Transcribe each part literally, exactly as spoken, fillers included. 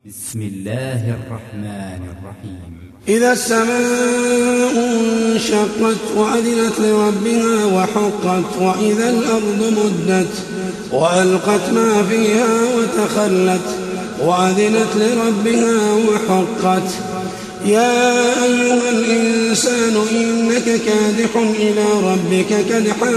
بسم الله الرحمن الرحيم. إذا السماء انشقت وأذنت لربها وحقت وإذا الأرض مدت وألقت ما فيها وتخلت وأذنت لربها وحقت. يا أيها الإنسان إنك كادح إلى ربك كدحا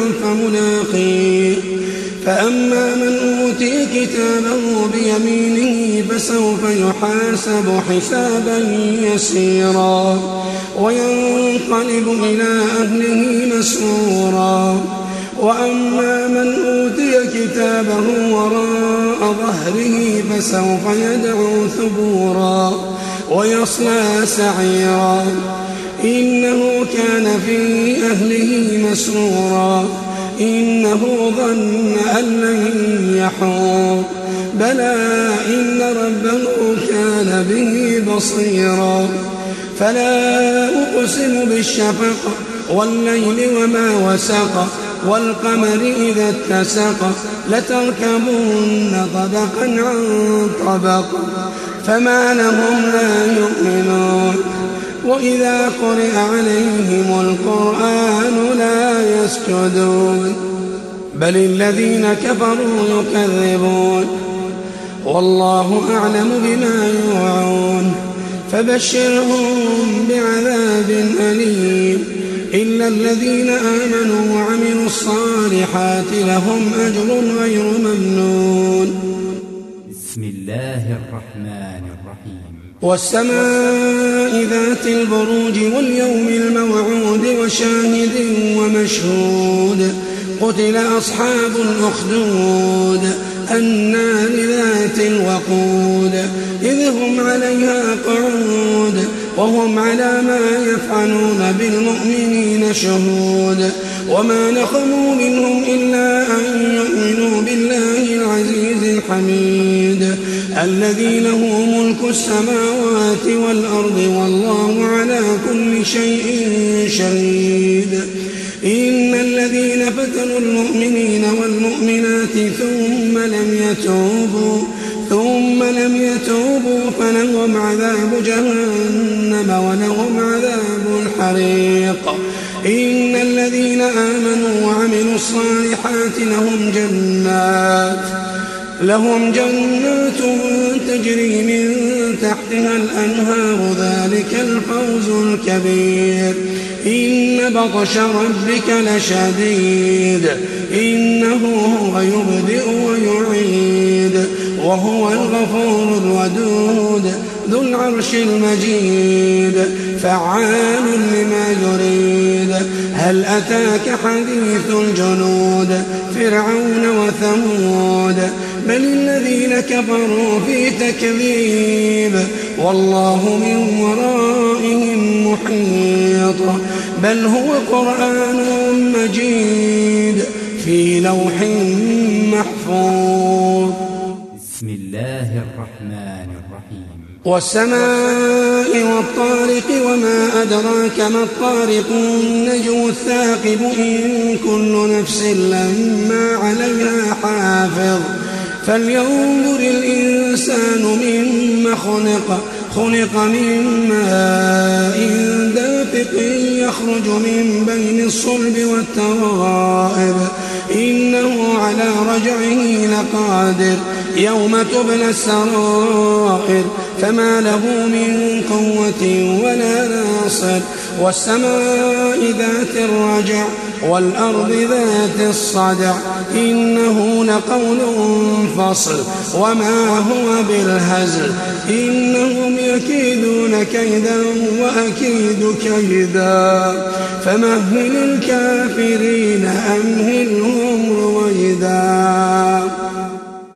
فملاقيه. فأما من أوتي كتابه بيمينه فسوف يحاسب حسابا يسيرا وينقلب إلى أهله مسرورا. وأما من أوتي كتابه وراء ظهره فسوف يدعو ثبورا ويصلى سعيرا إنه كان في أهله مسرورا إنه ظن أن لن يحور بلى إن ربه كان به بصيرا. فلا أقسم بالشفق والليل وما وسق والقمر إذا اتسق لتركبن طبقا عن طبق فما لهم لا يؤمنون. وإذا قرئ عليهم القرآن لا يسجدون بل الذين كفروا يكذبون والله أعلم بما يوعون. فبشرهم بعذاب أليم إلا الذين آمنوا وعملوا الصالحات لهم أجر غير ممنون. بسم الله الرحمن الرحيم. والسماء ذات البروج واليوم الموعود وشاهد ومشهود. قتل أصحاب الأخدود النار ذات الوقود إذ هم عليها قعود وهم على ما يفعلون بالمؤمنين شهود. وما نقموا منهم إلا أن يؤمنوا بالله العزيز الحميد الذي له ملك السماوات والأرض والله على كل شيء شهيد. إن الذين فتنوا المؤمنين والمؤمنات ثم لم يتوبوا ثم لم يتوبوا فلهم عذاب جهنم ولهم عذاب الحريق. إن الذين آمنوا وعملوا الصالحات لهم جنات لهم جنات تجري من تحتها الأنهار ذلك الفوز الكبير. إن بطش ربك لشديد إنه هو يبدئ ويعيد وهو الغفور الودود ذو العرش المجيد فعال لما يريد. هل أتاك حديث الجنود فرعون وثمود بل الذين كفروا في تكذيب والله من ورائهم محيط. بل هو قرآن مجيد في لوح محفوظ. بسم الله الرحمن الرحيم. والسماء والطارق وما أدراك ما الطارق النجم الثاقب إن كل نفس لما عليها حافظ. فلينظر الإنسان مما خلق خلق من ماء دافق يخرج من بين الصلب والترائب إنه على رجعه لقادر يوم تبلى السرائر فما له من قوة ولا ناصر. والسماء ذات الرجع والأرض ذات الصدع إنه لقول فصل وما هو بالهزل إنهم يكيدون كيدا وأكيد كيدا فمهل الكافرين أمهلهم رويدا.